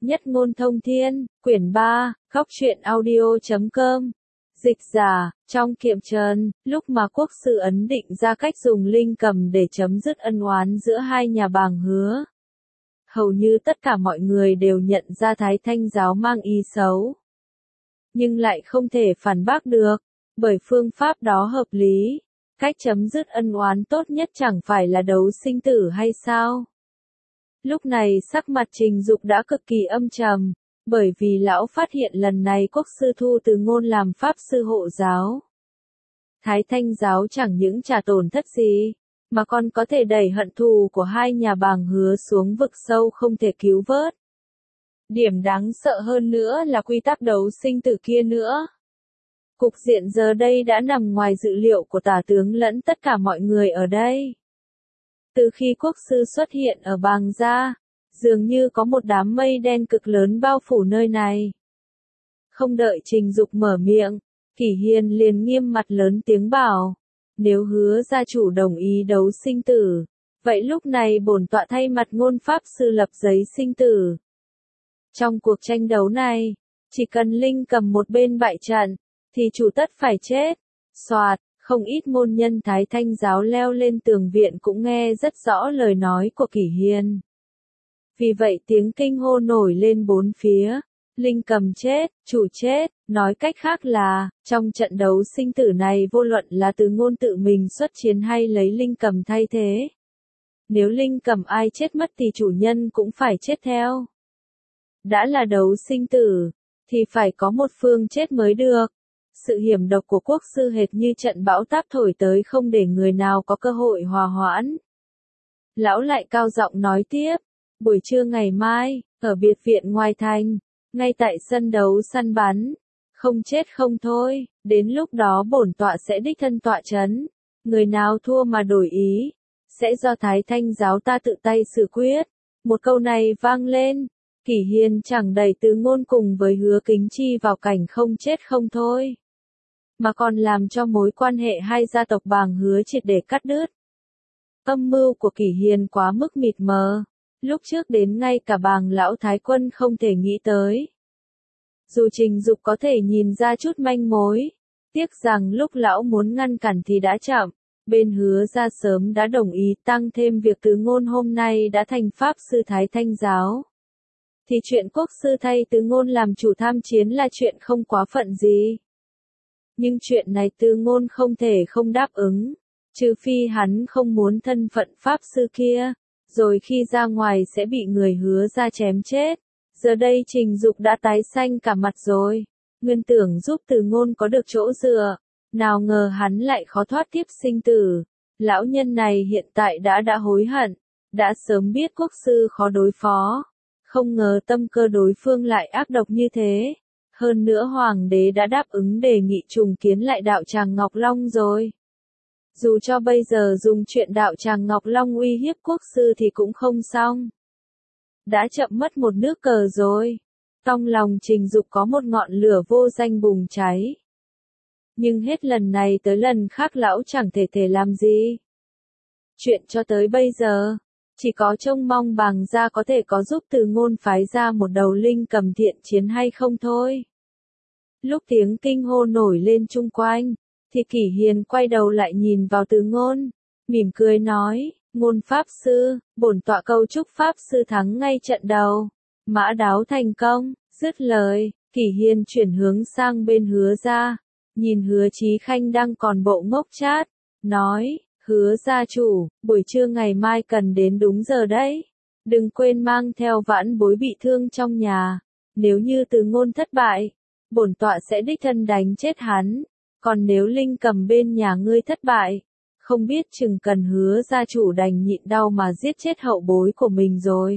Nhất ngôn thông thiên, quyển 3, Góc truyện audio.com. Dịch giả, trong kiệm trần, lúc mà quốc sư ấn định ra cách dùng linh cầm để chấm dứt ân oán giữa hai nhà Bàng Hứa. Hầu như tất cả mọi người đều nhận ra Thái Thanh giáo mang ý xấu. Nhưng lại không thể phản bác được, bởi phương pháp đó hợp lý. Cách chấm dứt ân oán tốt nhất chẳng phải là đấu sinh tử hay sao? Lúc này sắc mặt Trình Dục đã cực kỳ âm trầm, bởi vì lão phát hiện lần này quốc sư thu Từ Ngôn làm pháp sư hộ giáo. Thái Thanh giáo chẳng những chả tổn thất gì, mà còn có thể đẩy hận thù của hai nhà Bàng Hứa xuống vực sâu không thể cứu vớt. Điểm đáng sợ hơn nữa là quy tắc đấu sinh tử kia nữa. Cục diện giờ đây đã nằm ngoài dự liệu của tả tướng lẫn tất cả mọi người ở đây. Từ khi quốc sư xuất hiện ở Bàng Gia, dường như có một đám mây đen cực lớn bao phủ nơi này. Không đợi Trình Dục mở miệng, Kỷ Hiền liền nghiêm mặt lớn tiếng bảo, nếu Hứa gia chủ đồng ý đấu sinh tử, vậy lúc này bổn tọa thay mặt Ngôn pháp sư lập giấy sinh tử. Trong cuộc tranh đấu này, chỉ cần linh cầm một bên bại trận, thì chủ tất phải chết. Soạt, không ít môn nhân Thái Thanh giáo leo lên tường viện cũng nghe rất rõ lời nói của Kỷ Hiền. Vì vậy tiếng kinh hô nổi lên bốn phía, linh cầm chết, chủ chết, nói cách khác là, trong trận đấu sinh tử này vô luận là Từ Ngôn tự mình xuất chiến hay lấy linh cầm thay thế. Nếu linh cầm ai chết mất thì chủ nhân cũng phải chết theo. Đã là đấu sinh tử, thì phải có một phương chết mới được. Sự hiểm độc của quốc sư hệt như trận bão táp thổi tới không để người nào có cơ hội hòa hoãn. Lão lại cao giọng nói tiếp, buổi trưa ngày mai, ở biệt viện ngoài thành, ngay tại sân đấu săn bắn, không chết không thôi, đến lúc đó bổn tọa sẽ đích thân tọa chấn, người nào thua mà đổi ý, sẽ do Thái Thanh giáo ta tự tay xử quyết. Một câu này vang lên, Kỷ Hiền chẳng đẩy Từ Ngôn cùng với Hứa Kính Chi vào cảnh không chết không thôi, mà còn làm cho mối quan hệ hai gia tộc Bàng Hứa triệt để cắt đứt. Âm mưu của Kỷ Hiền quá mức mịt mờ, lúc trước đến ngay cả Bàng lão thái quân không thể nghĩ tới. Dù Trình Dục có thể nhìn ra chút manh mối, tiếc rằng lúc lão muốn ngăn cản thì đã chậm, bên Hứa gia sớm đã đồng ý tăng thêm việc Từ Ngôn hôm nay đã thành pháp sư Thái Thanh giáo. Thì chuyện quốc sư thay Từ Ngôn làm chủ tham chiến là chuyện không quá phận gì. Nhưng chuyện này Từ Ngôn không thể không đáp ứng, trừ phi hắn không muốn thân phận pháp sư kia, rồi khi ra ngoài sẽ bị người Hứa gia chém chết. Giờ đây Trình Dục đã tái xanh cả mặt rồi, nguyên tưởng giúp Từ Ngôn có được chỗ dựa, nào ngờ hắn lại khó thoát kiếp sinh tử. Lão nhân này hiện tại đã hối hận, đã sớm biết quốc sư khó đối phó, không ngờ tâm cơ đối phương lại ác độc như thế. Hơn nữa hoàng đế đã đáp ứng đề nghị trùng kiến lại đạo tràng Ngọc Long rồi. Dù cho bây giờ dùng chuyện đạo tràng Ngọc Long uy hiếp quốc sư thì cũng không xong. Đã chậm mất một nước cờ rồi. Trong lòng Trình Dục có một ngọn lửa vô danh bùng cháy. Nhưng hết lần này tới lần khác lão chẳng thể làm gì. Chuyện cho tới bây giờ, chỉ có trông mong Bàng gia có thể có giúp Từ Ngôn phái ra một đầu linh cầm thiện chiến hay không thôi. Lúc tiếng kinh hô nổi lên chung quanh, thì Kỷ Hiền quay đầu lại nhìn vào Từ Ngôn, mỉm cười nói, Ngôn pháp sư, bổn tọa cầu chúc pháp sư thắng ngay trận đầu, mã đáo thành công. Dứt lời, Kỷ Hiền chuyển hướng sang bên Hứa gia, nhìn Hứa Chí Khanh đang còn bộ ngốc chát, nói, Hứa gia chủ, buổi trưa ngày mai cần đến đúng giờ đấy, đừng quên mang theo vãn bối bị thương trong nhà, nếu như Từ Ngôn thất bại, bổn tọa sẽ đích thân đánh chết hắn, còn nếu linh cầm bên nhà ngươi thất bại, không biết chừng cần Hứa gia chủ đành nhịn đau mà giết chết hậu bối của mình rồi.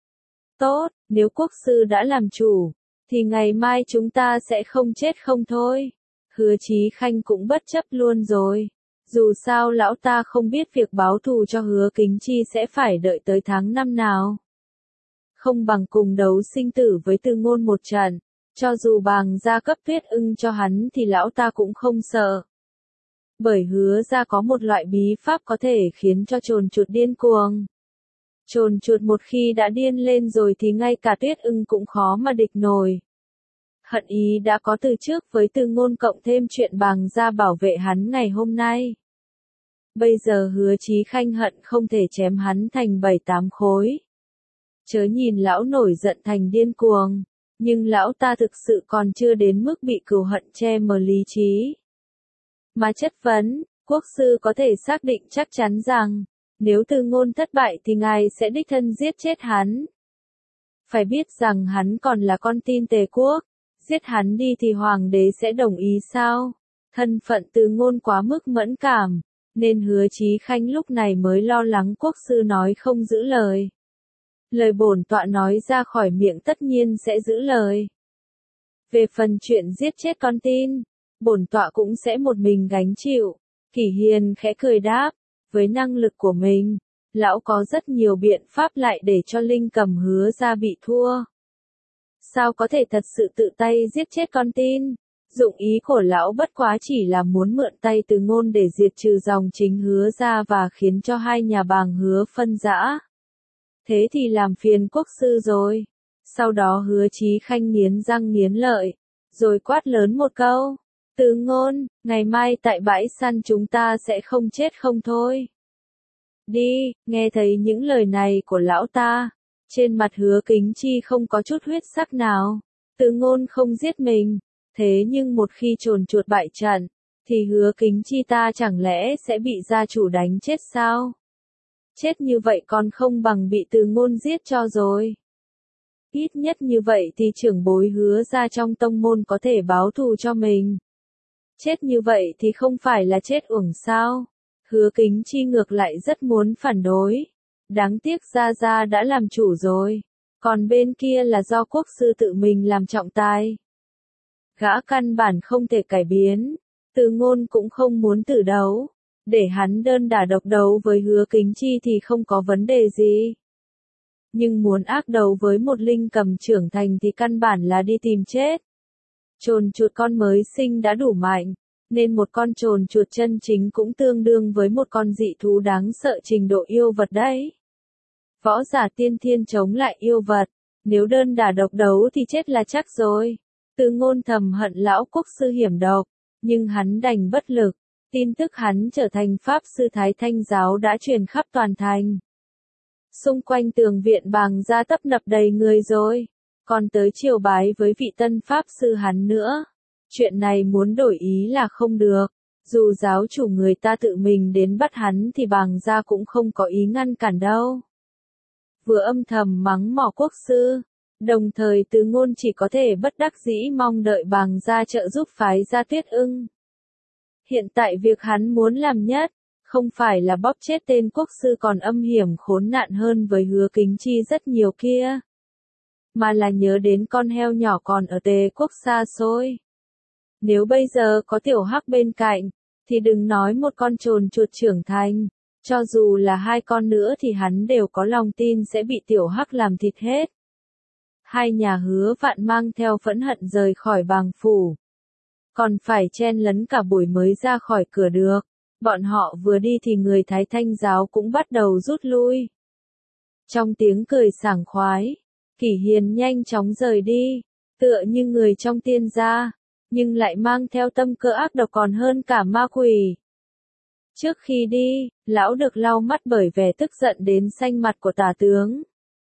Tốt, nếu quốc sư đã làm chủ, thì ngày mai chúng ta sẽ không chết không thôi. Hứa Chí Khanh cũng bất chấp luôn rồi. Dù sao lão ta không biết việc báo thù cho Hứa Kính Chi sẽ phải đợi tới tháng 5 nào. Không bằng cùng đấu sinh tử với Từ Ngôn một trận, cho dù Bàng gia cấp huyết ưng cho hắn thì lão ta cũng không sợ. Bởi Hứa gia có một loại bí pháp có thể khiến cho trồn chuột điên cuồng. Trồn chuột một khi đã điên lên rồi thì ngay cả Tuyết Ưng cũng khó mà địch nổi. Hận ý đã có từ trước với Từ Ngôn cộng thêm chuyện Bàng Gia bảo vệ hắn ngày hôm nay. Bây giờ Hứa Chí Khanh hận không thể chém hắn thành 7-8 khối. Chớ nhìn lão nổi giận thành điên cuồng, nhưng lão ta thực sự còn chưa đến mức bị cừu hận che mờ lý trí. Mà chất vấn, quốc sư có thể xác định chắc chắn rằng, nếu Từ Ngôn thất bại thì ngài sẽ đích thân giết chết hắn. Phải biết rằng hắn còn là con tin Tề quốc, giết hắn đi thì hoàng đế sẽ đồng ý sao? Thân phận Từ Ngôn quá mức mẫn cảm, nên Hứa Chí Khanh lúc này mới lo lắng quốc sư nói không giữ lời. Lời bổn tọa nói ra khỏi miệng tất nhiên sẽ giữ lời. Về phần chuyện giết chết con tin, bổn tọa cũng sẽ một mình gánh chịu. Kỷ Hiền khẽ cười đáp, với năng lực của mình, lão có rất nhiều biện pháp lại để cho Linh Cầm Hứa ra bị thua. Sao có thể thật sự tự tay giết chết con tin? Dụng ý của lão bất quá chỉ là muốn mượn tay Từ Ngôn để diệt trừ dòng chính Hứa ra và khiến cho hai nhà Bàng Hứa phân rã. Thế thì làm phiền quốc sư rồi. Sau đó Hứa Chí Khanh nghiến răng nghiến lợi, rồi quát lớn một câu. Từ Ngôn, ngày mai tại bãi săn chúng ta sẽ không chết không thôi. Đi, nghe thấy những lời này của lão ta, trên mặt Hứa Kính Chi không có chút huyết sắc nào. Từ Ngôn không giết mình, thế nhưng một khi trồn chuột bại trận, thì Hứa Kính Chi ta chẳng lẽ sẽ bị gia chủ đánh chết sao? Chết như vậy còn không bằng bị Từ Ngôn giết cho rồi. Ít nhất như vậy thì trưởng bối Hứa ra trong tông môn có thể báo thù cho mình. Chết như vậy thì không phải là chết uổng sao? Hứa Kính Chi ngược lại rất muốn phản đối. Đáng tiếc Gia đã làm chủ rồi. Còn bên kia là do quốc sư tự mình làm trọng tài. Gã căn bản không thể cải biến. Từ Ngôn cũng không muốn tử đấu. Để hắn đơn đả độc đấu với Hứa Kính Chi thì không có vấn đề gì. Nhưng muốn ác đấu với một Linh Cầm trưởng thành thì căn bản là đi tìm chết. Trồn chuột con mới sinh đã đủ mạnh, nên một con trồn chuột chân chính cũng tương đương với một con dị thú đáng sợ trình độ yêu vật đấy. Võ giả tiên thiên chống lại yêu vật, nếu đơn đả độc đấu thì chết là chắc rồi. Từ Ngôn thầm hận lão quốc sư hiểm độc, nhưng hắn đành bất lực. Tin tức hắn trở thành pháp sư Thái Thanh giáo đã truyền khắp toàn thành. Xung quanh tường viện Bàng Gia tấp nập đầy người rồi, còn tới triều bái với vị tân pháp sư hắn nữa. Chuyện này muốn đổi ý là không được, dù giáo chủ người ta tự mình đến bắt hắn thì Bàng Gia cũng không có ý ngăn cản đâu. Vừa âm thầm mắng mỏ quốc sư, đồng thời Từ Ngôn chỉ có thể bất đắc dĩ mong đợi Bàng Gia trợ giúp phái ra Tuyết Ưng. Hiện tại việc hắn muốn làm nhất, không phải là bóp chết tên quốc sư còn âm hiểm khốn nạn hơn với Hứa Kính Chi rất nhiều kia, mà là nhớ đến con heo nhỏ còn ở Tề quốc xa xôi. Nếu bây giờ có Tiểu Hắc bên cạnh, thì đừng nói một con trồn chuột trưởng thành, cho dù là hai con nữa thì hắn đều có lòng tin sẽ bị Tiểu Hắc làm thịt hết. Hai nhà Hứa Vạn mang theo phẫn hận rời khỏi Bàng phủ. Còn phải chen lấn cả buổi mới ra khỏi cửa được. Bọn họ vừa đi thì người Thái Thanh giáo cũng bắt đầu rút lui. Trong tiếng cười sảng khoái, Kỷ Hiền nhanh chóng rời đi, tựa như người trong tiên gia, nhưng lại mang theo tâm cơ ác độc còn hơn cả ma quỷ. Trước khi đi, lão được lau mắt bởi vẻ tức giận đến xanh mặt của tả tướng.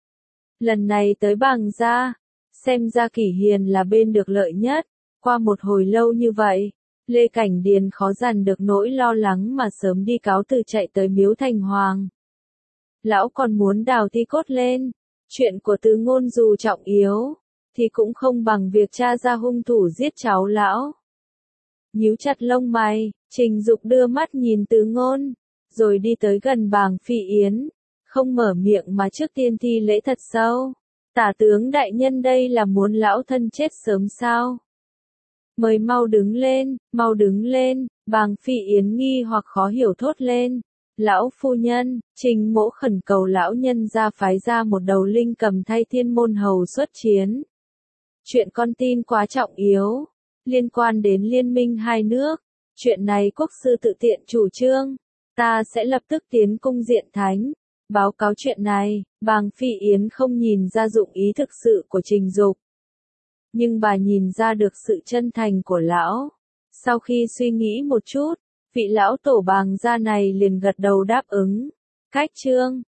Lần này tới Bàng Gia, xem ra Kỷ Hiền là bên được lợi nhất. Qua một hồi lâu như vậy, Lê Cảnh Điền khó dằn được nỗi lo lắng mà sớm đi cáo từ chạy tới Miếu Thành Hoàng. Lão còn muốn đào thi cốt lên, chuyện của Từ Ngôn dù trọng yếu, thì cũng không bằng việc tra ra hung thủ giết cháu lão. Nhíu chặt lông mày, Trình Dục đưa mắt nhìn Từ Ngôn, rồi đi tới gần Bàng Phi Yến, không mở miệng mà trước tiên thi lễ thật sâu. Tả tướng đại nhân đây là muốn lão thân chết sớm sao? Mời mau đứng lên, Bàng Phi Yến nghi hoặc khó hiểu thốt lên. Lão phu nhân, Trình mỗ khẩn cầu lão nhân ra phái ra một đầu Linh Cầm thay Thiên môn hầu xuất chiến. Chuyện con tin quá trọng yếu, liên quan đến liên minh hai nước, chuyện này quốc sư tự tiện chủ trương, ta sẽ lập tức tiến cung diện thánh, Báo cáo chuyện này, Bàng Phi Yến không nhìn ra dụng ý thực sự của Trình Dục. Nhưng bà nhìn ra được sự chân thành của lão. Sau khi suy nghĩ một chút, vị lão tổ Bàng gia này liền gật đầu đáp ứng. Cách chương